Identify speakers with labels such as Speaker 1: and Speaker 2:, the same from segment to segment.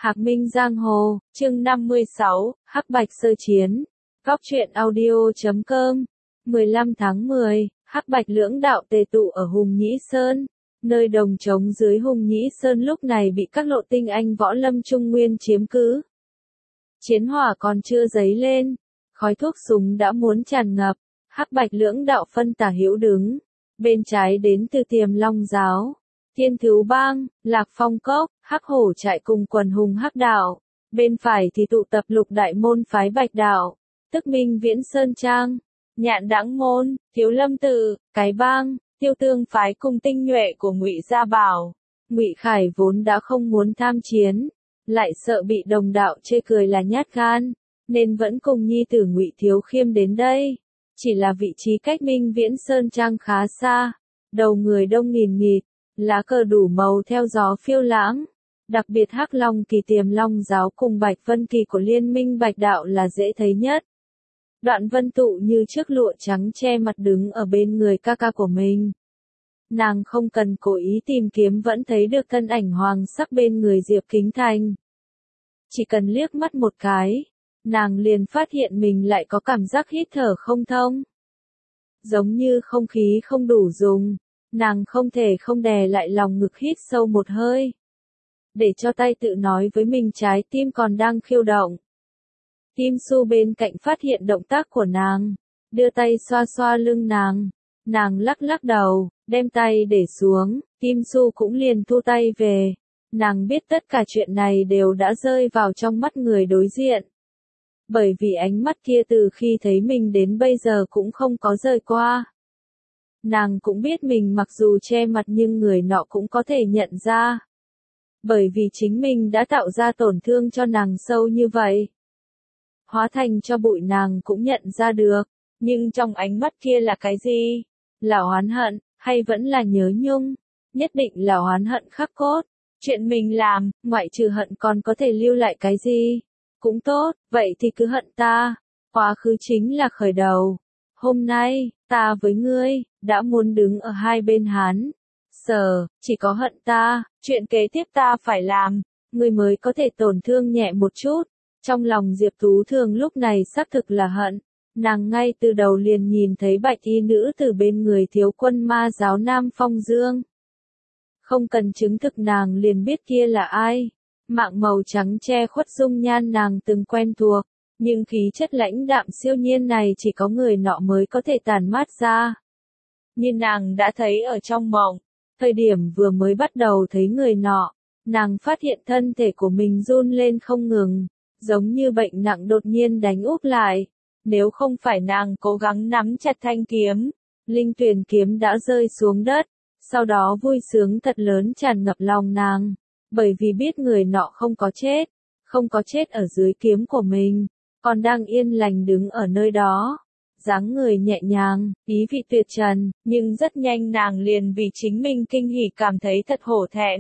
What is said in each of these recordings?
Speaker 1: Hạc Minh Giang Hồ, chương 56, Hắc Bạch Sơ Chiến. Góc truyện audio.com 15 tháng 10, Hắc Bạch lưỡng đạo tề tụ ở Hùng Nhĩ Sơn. Nơi đồng trống dưới Hùng Nhĩ Sơn lúc này bị các lộ tinh anh võ lâm Trung Nguyên chiếm cứ. Chiến hỏa còn chưa dấy lên, khói thuốc súng đã muốn tràn ngập. Hắc Bạch lưỡng đạo phân tả hữu đứng. Bên trái đến từ Tiềm Long Giáo, Thiên Thú Bang, Lạc Phong Cốc, Hắc Hổ Trại cùng quần hùng Hắc Đạo. Bên phải thì tụ tập Lục Đại Môn phái Bạch Đạo, tức Minh Viễn Sơn Trang, Nhạn Đãng Môn, Thiếu Lâm Tự, Cái Bang, Tiêu Tương phái cùng tinh nhuệ của Ngụy Gia Bảo. Ngụy Khải vốn đã không muốn tham chiến, lại sợ bị đồng đạo chê cười là nhát gan, nên vẫn cùng nhi tử Ngụy Thiếu Khiêm đến đây. Chỉ là vị trí cách Minh Viễn Sơn Trang khá xa, đầu người đông nghìn nghịt, lá cờ đủ màu theo gió phiêu lãng. Đặc biệt Hắc Long Kỳ Tiềm Long Giáo cùng Bạch Vân Kỳ của Liên minh Bạch Đạo là dễ thấy nhất. Đoạn Vân Tụ như chiếc lụa trắng che mặt đứng ở bên người ca ca của mình. Nàng không cần cố ý tìm kiếm vẫn thấy được thân ảnh hoàng sắc bên người Diệp Kính Thành. Chỉ cần liếc mắt một cái, nàng liền phát hiện mình lại có cảm giác hít thở không thông. Giống như không khí không đủ dùng, nàng không thể không đè lại lòng ngực hít sâu một hơi. Để cho tay tự nói với mình trái tim còn đang khiêu động. Kim Su bên cạnh phát hiện động tác của nàng, đưa tay xoa xoa lưng nàng. Nàng lắc lắc đầu, đem tay để xuống, Kim Su cũng liền thu tay về. Nàng biết tất cả chuyện này đều đã rơi vào trong mắt người đối diện. Bởi vì ánh mắt kia từ khi thấy mình đến bây giờ cũng không có rời qua. Nàng cũng biết mình mặc dù che mặt nhưng người nọ cũng có thể nhận ra. Bởi vì chính mình đã tạo ra tổn thương cho nàng sâu như vậy. Hóa thành cho bụi nàng cũng nhận ra được, nhưng trong ánh mắt kia là cái gì? Là oán hận, hay vẫn là nhớ nhung? Nhất định là oán hận khắc cốt. Chuyện mình làm, ngoại trừ hận còn có thể lưu lại cái gì? Cũng tốt, vậy thì cứ hận ta. Quá khứ chính là khởi đầu. Hôm nay, ta với ngươi, đã muốn đứng ở hai bên Hán. Sở, chỉ có hận ta, chuyện kế tiếp ta phải làm, ngươi mới có thể tổn thương nhẹ một chút. Trong lòng Diệp Tú Thường lúc này xác thực là hận. Nàng ngay từ đầu liền nhìn thấy bạch y nữ từ bên người thiếu quân ma giáo Nam Phong Dương. Không cần chứng thực nàng liền biết kia là ai. Mạng màu trắng che khuất dung nhan nàng từng quen thuộc, nhưng khí chất lãnh đạm siêu nhiên này chỉ có người nọ mới có thể tản mát ra. Như nàng đã thấy ở trong mộng, thời điểm vừa mới bắt đầu thấy người nọ, nàng phát hiện thân thể của mình run lên không ngừng, giống như bệnh nặng đột nhiên đánh úp lại. Nếu không phải nàng cố gắng nắm chặt thanh kiếm, linh tuyền kiếm đã rơi xuống đất, sau đó vui sướng thật lớn tràn ngập lòng nàng. Bởi vì biết người nọ không có chết ở dưới kiếm của mình, còn đang yên lành đứng ở nơi đó. Dáng người nhẹ nhàng, ý vị tuyệt trần, nhưng rất nhanh nàng liền vì chính mình kinh hỉ cảm thấy thật hổ thẹn.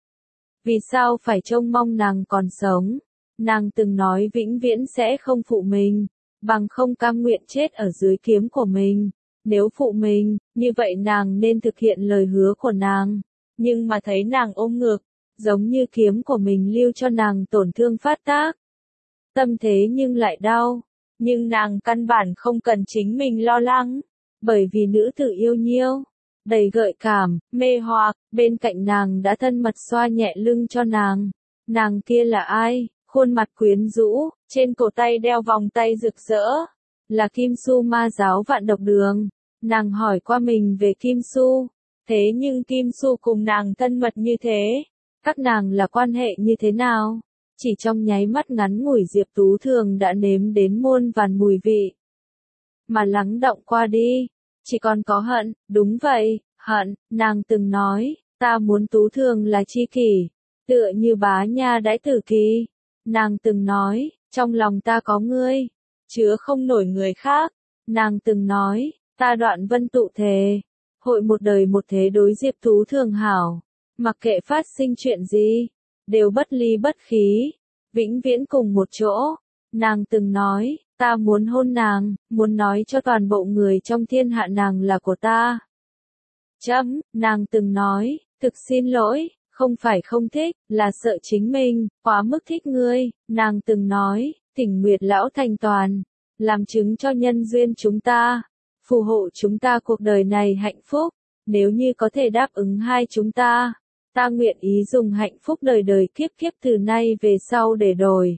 Speaker 1: Vì sao phải trông mong nàng còn sống? Nàng từng nói vĩnh viễn sẽ không phụ mình, bằng không cam nguyện chết ở dưới kiếm của mình. Nếu phụ mình, như vậy nàng nên thực hiện lời hứa của nàng. Nhưng mà thấy nàng ôm ngực, giống như kiếm của mình lưu cho nàng tổn thương phát tác. Tâm thế nhưng lại đau, nhưng nàng căn bản không cần chính mình lo lắng, bởi vì nữ tử yêu nhiêu, đầy gợi cảm, mê hoặc, bên cạnh nàng đã thân mật xoa nhẹ lưng cho nàng. Nàng kia là ai? Khuôn mặt quyến rũ, trên cổ tay đeo vòng tay rực rỡ, là Kim Su ma giáo Vạn Độc Đường. Nàng hỏi qua mình về Kim Su, thế nhưng Kim Su cùng nàng thân mật như thế. Các nàng là quan hệ như thế nào? Chỉ trong nháy mắt ngắn ngủi Diệp Tú Thường đã nếm đến muôn vàn mùi vị. Mà lắng động qua đi, chỉ còn có hận, đúng vậy, hận, nàng từng nói, ta muốn Tú Thường là tri kỷ, tựa như bá nha đãi tử kỳ. Nàng từng nói, trong lòng ta có ngươi, chứa không nổi người khác. Nàng từng nói, ta Đoạn Vân Tụ thề, hội một đời một thế đối Diệp Tú Thường hảo. Mặc kệ phát sinh chuyện gì, đều bất ly bất khí, vĩnh viễn cùng một chỗ. Nàng từng nói, ta muốn hôn nàng, muốn nói cho toàn bộ người trong thiên hạ nàng là của ta. Nàng từng nói, thực xin lỗi, Không phải không thích, là sợ chính mình, quá mức thích ngươi, nàng từng nói, thỉnh Nguyệt Lão thành toàn, làm chứng cho nhân duyên chúng ta, phù hộ chúng ta cuộc đời này hạnh phúc, nếu như có thể đáp ứng hai chúng ta, ta nguyện ý dùng hạnh phúc đời đời kiếp kiếp từ nay về sau để đổi.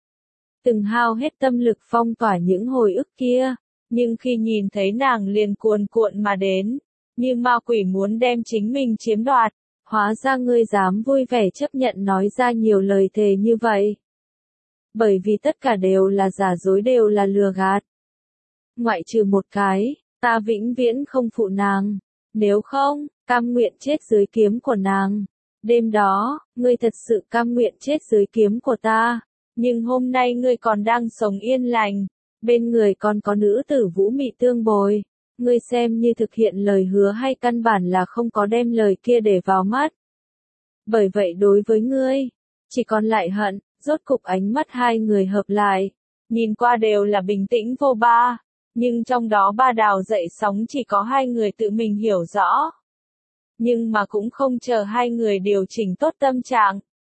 Speaker 1: Từng hao hết tâm lực phong tỏa những hồi ức kia, nhưng khi nhìn thấy nàng liền cuồn cuộn mà đến, như ma quỷ muốn đem chính mình chiếm đoạt, hóa ra ngươi dám vui vẻ chấp nhận nói ra nhiều lời thề như vậy. Bởi vì tất cả đều là giả dối, đều là lừa gạt. Ngoại trừ một cái, ta vĩnh viễn không phụ nàng, nếu không, cam nguyện chết dưới kiếm của nàng. Đêm đó, ngươi thật sự cam nguyện chết dưới kiếm của ta, nhưng hôm nay ngươi còn đang sống yên lành, bên người còn có nữ tử vũ mị tương bồi. Ngươi xem như thực hiện lời hứa hay căn bản là không có đem lời kia để vào mắt. Bởi vậy đối với ngươi, chỉ còn lại hận, rốt cục ánh mắt hai người hợp lại. Nhìn qua đều là bình tĩnh vô ba, nhưng trong đó ba đào dậy sóng chỉ có hai người tự mình hiểu rõ. Nhưng mà cũng không chờ hai người điều chỉnh tốt tâm trạng.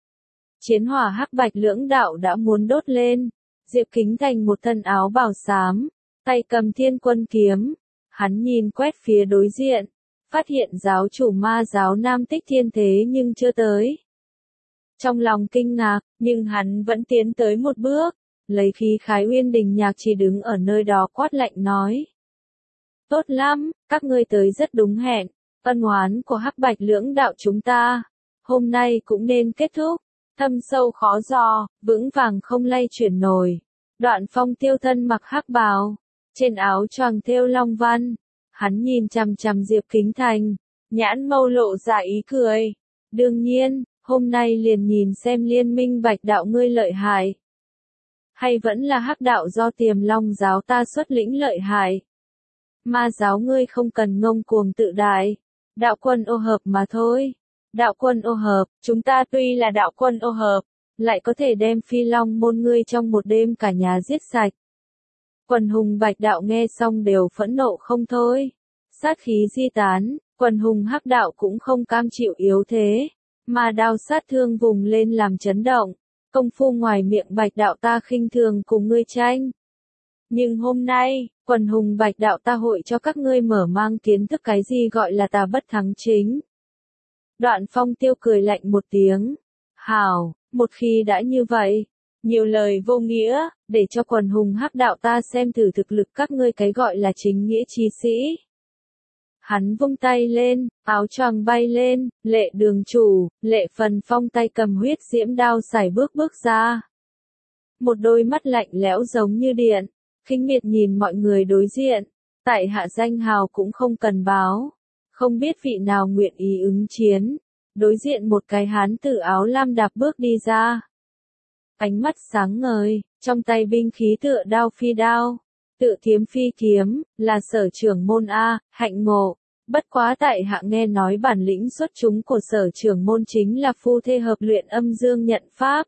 Speaker 1: Chiến hỏa hắc bạch lưỡng đạo đã muốn đốt lên. Diệp Kính Thành một thân áo bào xám, tay cầm thiên quân kiếm. Hắn nhìn quét phía đối diện, phát hiện giáo chủ ma giáo Nam Tích Thiên thế nhưng chưa tới. Trong lòng kinh ngạc, nhưng hắn vẫn tiến tới một bước, lấy khí khái Uyên Đình Nhạc chỉ đứng ở nơi đó quát lạnh nói. Tốt lắm, các ngươi tới rất đúng hẹn, ân oán của hắc bạch lưỡng đạo chúng ta, hôm nay cũng nên kết thúc, thâm sâu khó dò, vững vàng không lay chuyển nổi. Đoạn Phong tiêu thân mặc hắc bào, trên áo choàng thêu long văn, hắn nhìn chằm chằm Diệp Kính Thành, nhãn mâu lộ ra ý cười. Đương nhiên, hôm nay liền nhìn xem liên minh bạch đạo ngươi lợi hại. Hay vẫn là hắc đạo do Tiềm Long giáo ta xuất lĩnh lợi hại. Ma giáo ngươi không cần ngông cuồng tự đại. Đạo quân ô hợp mà thôi. Đạo quân ô hợp, chúng ta tuy là đạo quân ô hợp, lại có thể đem Phi Long môn ngươi trong một đêm cả nhà giết sạch. Quần hùng bạch đạo nghe xong đều phẫn nộ không thôi. Sát khí di tán, quần hùng hắc đạo cũng không cam chịu yếu thế. Mà đao sát thương vùng lên làm chấn động. Công phu ngoài miệng bạch đạo ta khinh thường cùng ngươi tranh. Nhưng hôm nay, quần hùng bạch đạo ta hội cho các ngươi mở mang kiến thức cái gì gọi là ta bất thắng chính. Đoạn Phong tiêu cười lạnh một tiếng. Hảo, một khi đã như vậy, nhiều lời vô nghĩa, để cho quần hùng hắc đạo ta xem thử thực lực các ngươi cái gọi là chính nghĩa chi sĩ. Hắn vung tay lên, áo choàng bay lên, Lệ Đường chủ, Lệ Phần Phong tay cầm huyết diễm đao sải bước ra. Một đôi mắt lạnh lẽo giống như điện, khinh miệt nhìn mọi người đối diện, tại hạ danh hào cũng không cần báo, không biết vị nào nguyện ý ứng chiến. Đối diện một cái hán tử áo lam đạp bước đi ra. Ánh mắt sáng ngời, trong tay binh khí tựa đao phi đao, tự kiếm phi kiếm, là Sở trưởng môn A, hạnh ngộ. Bất quá tại hạ nghe nói bản lĩnh xuất chúng của Sở trưởng môn chính là phu thê hợp luyện âm dương nhận pháp.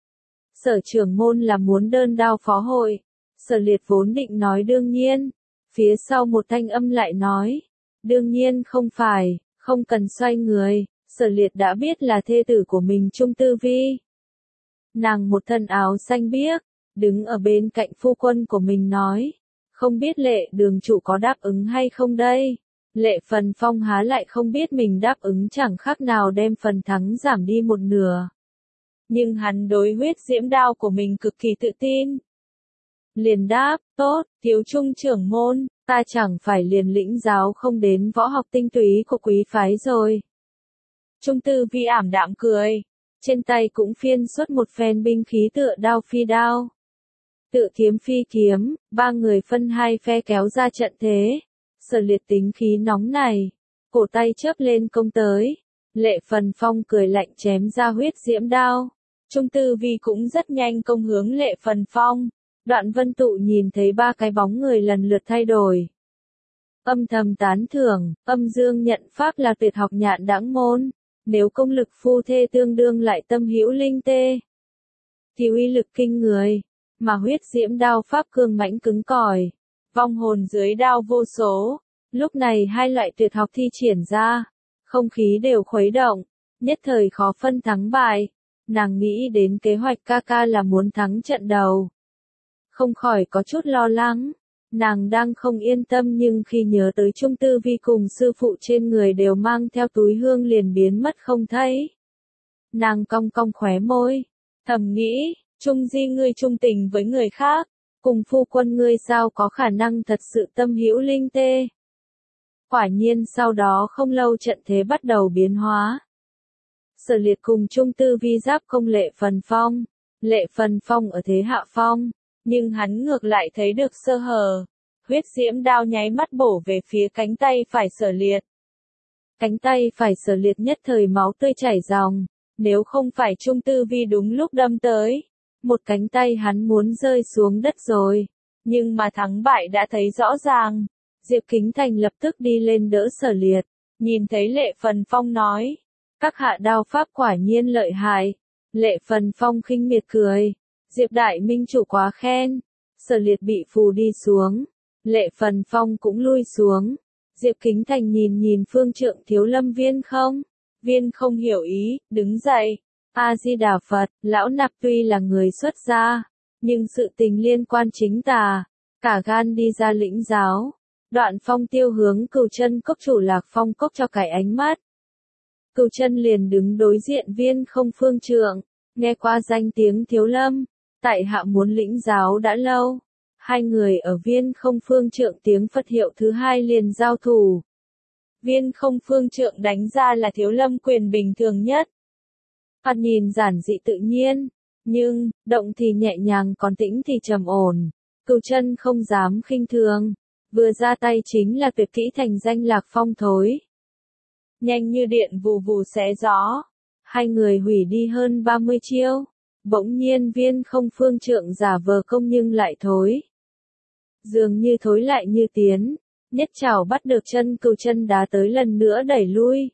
Speaker 1: Sở trưởng môn là muốn đơn đao phó hội. Sở Liệt vốn định nói đương nhiên. Phía sau một thanh âm lại nói. Đương nhiên không phải, không cần xoay người. Sở Liệt đã biết là thê tử của mình Trung Tư Vi. Nàng một thân áo xanh biếc, đứng ở bên cạnh phu quân của mình nói. Không biết Lệ Đường chủ có đáp ứng hay không đây? Lệ Phần Phong há lại không biết mình đáp ứng chẳng khác nào đem phần thắng giảm đi một nửa. Nhưng hắn đối huyết diễm đao của mình cực kỳ tự tin. Liền đáp, tốt, thiếu trung trưởng môn, ta chẳng phải liền lĩnh giáo không đến võ học tinh túy của quý phái rồi. Trung Tư Vi ảm đạm cười, trên tay cũng phiên xuất một phen binh khí tựa đao phi đao. Tự kiếm phi kiếm, ba người phân hai phe kéo ra trận thế. Sở Liệt tính khí nóng này, cổ tay chớp lên công tới. Lệ Phần Phong cười lạnh chém ra huyết diễm đao. Trung Tư Vi cũng rất nhanh công hướng Lệ Phần Phong. Đoạn Vân Tụ nhìn thấy ba cái bóng người lần lượt thay đổi. Âm thầm tán thưởng, âm dương nhận pháp là tuyệt học nhạn đãng môn. Nếu công lực phu thê tương đương lại tâm hữu linh tê, thì uy lực kinh người, mà huyết diễm đao pháp cương mãnh cứng cỏi, vong hồn dưới đao vô số. Lúc này hai loại tuyệt học thi triển ra, không khí đều khuấy động, nhất thời khó phân thắng bại. Nàng nghĩ đến kế hoạch ca ca là muốn thắng trận đầu. Không khỏi có chút lo lắng. Nàng đang không yên tâm nhưng khi nhớ tới Trung Tư Vi cùng sư phụ trên người đều mang theo túi hương liền biến mất không thấy. Nàng cong cong khóe môi, thầm nghĩ, Trung Di ngươi trung tình với người khác, cùng phu quân ngươi sao có khả năng thật sự tâm hữu linh tê. Quả nhiên sau đó không lâu trận thế bắt đầu biến hóa. Sở Liệt cùng Trung Tư Vi giáp công Lệ Phần Phong ở thế hạ phong, nhưng hắn ngược lại thấy được sơ hở. Huyết diễm đao nháy mắt bổ về phía cánh tay phải Sở Liệt. Cánh tay phải Sở Liệt nhất thời máu tươi chảy ròng, nếu không phải Trung Tư Vi đúng lúc đâm tới, một cánh tay hắn muốn rơi xuống đất rồi. Nhưng mà thắng bại đã thấy rõ ràng. Diệp Kính Thành lập tức đi lên đỡ Sở Liệt, nhìn thấy Lệ Phần Phong nói, các hạ đao pháp quả nhiên lợi hại. Lệ Phần Phong khinh miệt cười, Diệp Đại Minh chủ quá khen. Sở Liệt bị phù đi xuống, Lệ Phần Phong cũng lui xuống. Diệp Kính Thành nhìn phương trượng thiếu lâm Viên không hiểu ý, đứng dậy. A-di-đà Phật, lão nạp tuy là người xuất gia, nhưng sự tình liên quan chính tà, cả gan đi ra lĩnh giáo. Đoạn Phong Tiêu hướng Cửu Chân Cốc chủ Lạc Phong Cốc cho cái ánh mắt. Cửu Chân liền đứng đối diện Viên không phương trượng, nghe qua danh tiếng thiếu lâm, tại hạ muốn lĩnh giáo đã lâu. Hai người ở Viên không phương trượng tiếng Phật hiệu thứ hai liền giao thủ. Viên không phương trượng đánh ra là thiếu lâm quyền bình thường nhất. Thoạt nhìn giản dị tự nhiên, nhưng, động thì nhẹ nhàng còn tĩnh thì trầm ổn. Cửu Chân không dám khinh thường, vừa ra tay chính là tuyệt kỹ thành danh Lạc Phong thối. Nhanh như điện vù vù xé gió, hai người hủy đi hơn 30 chiêu. Bỗng nhiên Viên không phương trượng giả vờ công nhưng lại thối. Dường như thối lại như tiến, nhất chảo bắt được chân Cửu Chân đá tới lần nữa đẩy lui.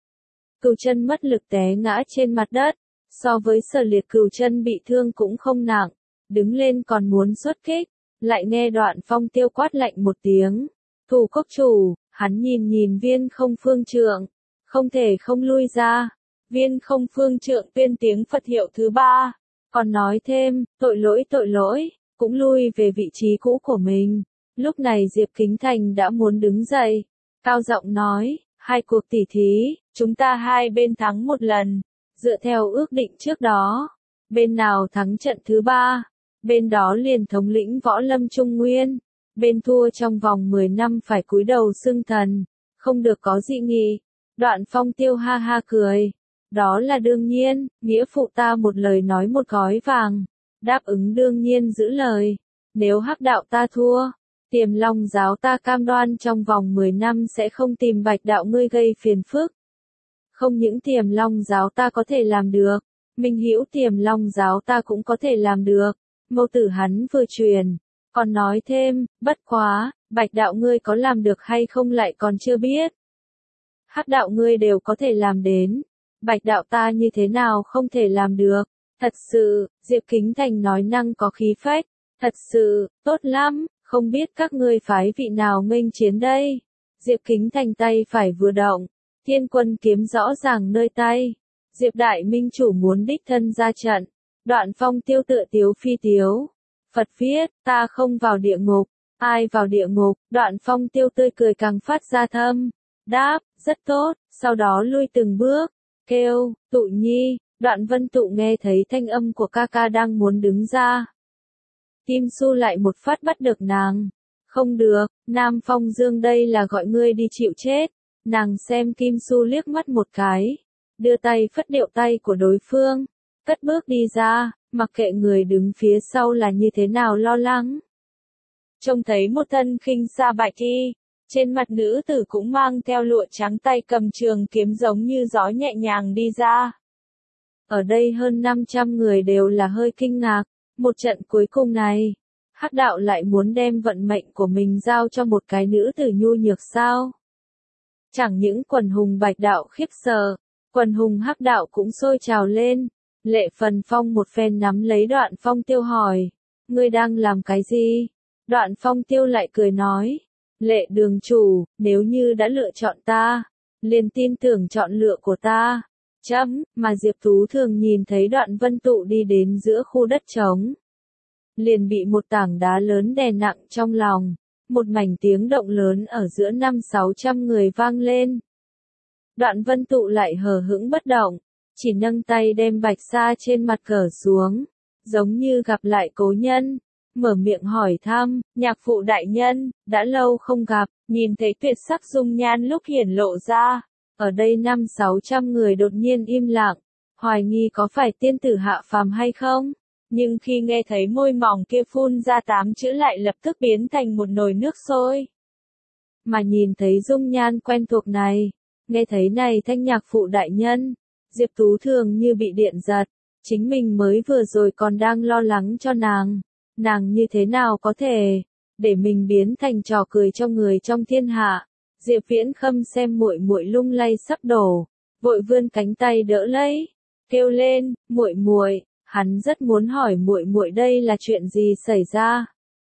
Speaker 1: Cửu Chân mất lực té ngã trên mặt đất, so với Sở Liệt Cửu Chân bị thương cũng không nặng, đứng lên còn muốn xuất kích, lại nghe Đoạn Phong Tiêu quát lạnh một tiếng, Thủ cốc chủ. Hắn nhìn Viên không phương trượng, không thể không lui ra. Viên không phương trượng tuyên tiếng Phật hiệu thứ ba, còn nói thêm, tội lỗi, cũng lui về vị trí cũ của mình. Lúc này Diệp Kính Thành đã muốn đứng dậy, cao giọng nói, hai cuộc tỉ thí, chúng ta hai bên thắng một lần, dựa theo ước định trước đó, bên nào thắng trận thứ ba, bên đó liền thống lĩnh võ lâm Trung Nguyên, bên thua trong vòng 10 năm phải cúi đầu xưng thần, không được có dị nghị. Đoạn Phong Tiêu ha ha cười, đó là đương nhiên, nghĩa phụ ta một lời nói một gói vàng, đáp ứng đương nhiên giữ lời, nếu Hắc đạo ta thua, Tiềm Long giáo ta cam đoan trong vòng 10 năm sẽ không tìm Bạch đạo ngươi gây phiền phức. Không những Tiềm Long giáo ta có thể làm được, Minh Hữu Tiềm Long giáo ta cũng có thể làm được. Mâu tử hắn vừa truyền, còn nói thêm, bất quá, Bạch đạo ngươi có làm được hay không lại còn chưa biết. Hắc đạo ngươi đều có thể làm đến, Bạch đạo ta như thế nào không thể làm được. Thật sự, Diệp Kính Thành nói năng có khí phách, thật sự, tốt lắm, không biết các ngươi phái vị nào nghênh chiến đây. Diệp Kính Thành tay phải vừa động, Thiên Quân kiếm rõ ràng nơi tay. Diệp Đại Minh chủ muốn đích thân ra trận. Đoạn Phong Tiêu tựa tiếu phi tiếu. Phật viết, ta không vào địa ngục, ai vào địa ngục. Đoạn Phong Tiêu tươi cười càng phát ra thâm. Đáp, rất tốt, sau đó lui từng bước, kêu, Tụ Nhi. Đoạn Vân Tụ nghe thấy thanh âm của ca ca đang muốn đứng ra. Kim Su lại một phát bắt được nàng. Không được, Nam Phong Dương đây là gọi ngươi đi chịu chết. Nàng xem Kim Su liếc mắt một cái, đưa tay phất điệu tay của đối phương, cất bước đi ra, mặc kệ người đứng phía sau là như thế nào lo lắng. Trông thấy một thân khinh sa bạch y, trên mặt nữ tử cũng mang theo lụa trắng, tay cầm trường kiếm giống như gió nhẹ nhàng đi ra. Ở đây hơn 500 người đều là hơi kinh ngạc, một trận cuối cùng này, Hắc đạo lại muốn đem vận mệnh của mình giao cho một cái nữ tử nhu nhược sao? Chẳng những quần hùng Bạch đạo khiếp sợ, quần hùng Hắc đạo cũng sôi trào lên. Lệ Phần Phong một phen nắm lấy Đoạn Phong Tiêu hỏi, ngươi đang làm cái gì? Đoạn Phong Tiêu lại cười nói, Lệ đường chủ, nếu như đã lựa chọn ta, liền tin tưởng chọn lựa của ta. mà Diệp Tú Thường nhìn thấy Đoạn Vân Tụ đi đến giữa khu đất trống. Liền bị một tảng đá lớn đè nặng trong lòng, một mảnh tiếng động lớn ở giữa 500-600 người vang lên. Đoạn Vân Tụ lại hờ hững bất động, chỉ nâng tay đem bạch sa trên mặt cởi xuống, giống như gặp lại cố nhân, mở miệng hỏi thăm, nhạc phụ đại nhân, đã lâu không gặp, nhìn thấy tuyệt sắc dung nhan lúc hiển lộ ra, ở đây 500-600 người đột nhiên im lặng, hoài nghi có phải tiên tử hạ phàm hay không, nhưng khi nghe thấy môi mỏng kia phun ra 8 chữ lại lập tức biến thành một nồi nước sôi. Mà nhìn thấy dung nhan quen thuộc này, nghe thấy này thanh nhạc phụ đại nhân, Diệp Tú Thường như bị điện giật, chính mình mới vừa rồi còn đang lo lắng cho nàng như thế nào có thể để mình biến thành trò cười trong người trong thiên hạ. Diệp Viễn Khâm xem muội muội lung lay sắp đổ, vội vươn cánh tay đỡ lấy, kêu lên, "Muội muội." Hắn rất muốn hỏi muội muội đây là chuyện gì xảy ra.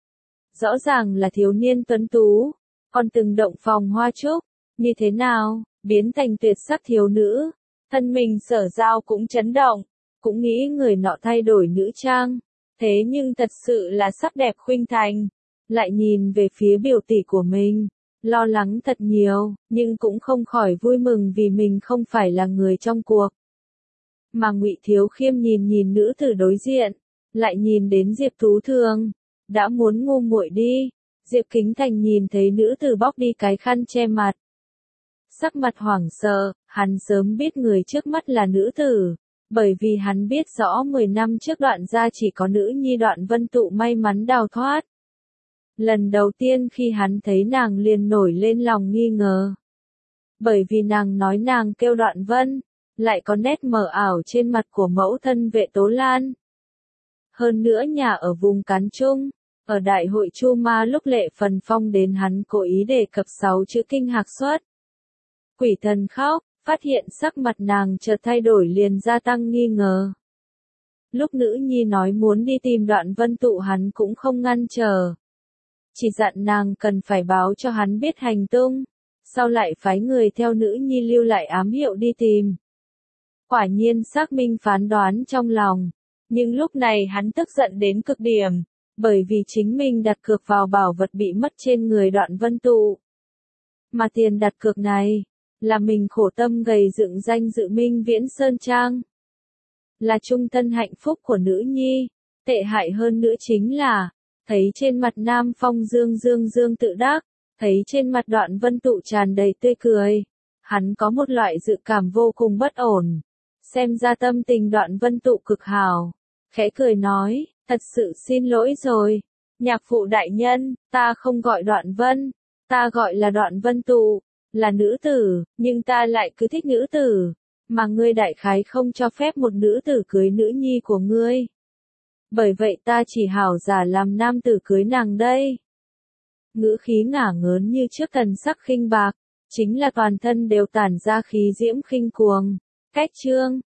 Speaker 1: Rõ ràng là thiếu niên tuấn tú, còn từng động phòng hoa trúc, như thế nào, biến thành tuyệt sắc thiếu nữ. Thân mình Sở Giao cũng chấn động, cũng nghĩ người nọ thay đổi nữ trang, thế nhưng thật sự là sắc đẹp khuynh thành. Lại nhìn về phía biểu tỷ của mình, lo lắng thật nhiều, nhưng cũng không khỏi vui mừng vì mình không phải là người trong cuộc. Mà Ngụy Thiếu Khiêm nhìn nữ tử đối diện, lại nhìn đến Diệp Tú Thường, đã muốn ngu muội đi. Diệp Kính Thành nhìn thấy nữ tử bóc đi cái khăn che mặt, sắc mặt hoảng sợ, hắn sớm biết người trước mắt là nữ tử, bởi vì hắn biết rõ 10 năm trước Đoạn gia chỉ có nữ nhi Đoạn Vân Tụ may mắn đào thoát. Lần đầu tiên khi hắn thấy nàng liền nổi lên lòng nghi ngờ. Bởi vì nàng nói nàng kêu Đoạn Vân, lại có nét mờ ảo trên mặt của mẫu thân Vệ Tố Lan. Hơn nữa nhà ở vùng Cán Trung, ở đại hội Chu Ma lúc Lệ Phần Phong đến hắn cố ý đề cập 6 chữ kinh hạc xuất. Quỷ thần khóc, phát hiện sắc mặt nàng chợt thay đổi liền gia tăng nghi ngờ. Lúc nữ nhi nói muốn đi tìm Đoạn Vân Tụ hắn cũng không ngăn trở. Chỉ dặn nàng cần phải báo cho hắn biết hành tung, sau lại phái người theo nữ nhi lưu lại ám hiệu đi tìm. Quả nhiên xác minh phán đoán trong lòng, nhưng lúc này hắn tức giận đến cực điểm, bởi vì chính mình đặt cược vào bảo vật bị mất trên người Đoạn Vân Tụ. Mà tiền đặt cược này, là mình khổ tâm gầy dựng danh dự Minh Viễn Sơn Trang. Là trung thân hạnh phúc của nữ nhi, tệ hại hơn nữa chính là, thấy trên mặt Nam Phong dương tự đắc, thấy trên mặt Đoạn Vân Tụ tràn đầy tươi cười, hắn có một loại dự cảm vô cùng bất ổn. Xem ra tâm tình Đoạn Vân Tụ cực hảo, khẽ cười nói, thật sự xin lỗi rồi, nhạc phụ đại nhân, ta không gọi Đoạn Vân, ta gọi là Đoạn Vân Tụ, là nữ tử, nhưng ta lại cứ thích nữ tử, mà ngươi đại khái không cho phép một nữ tử cưới nữ nhi của ngươi. Bởi vậy ta chỉ hảo giả làm nam tử cưới nàng đây. Ngữ khí ngả ngớn như trước thần sắc khinh bạc, chính là toàn thân đều tản ra khí diễm khinh cuồng. Cách chương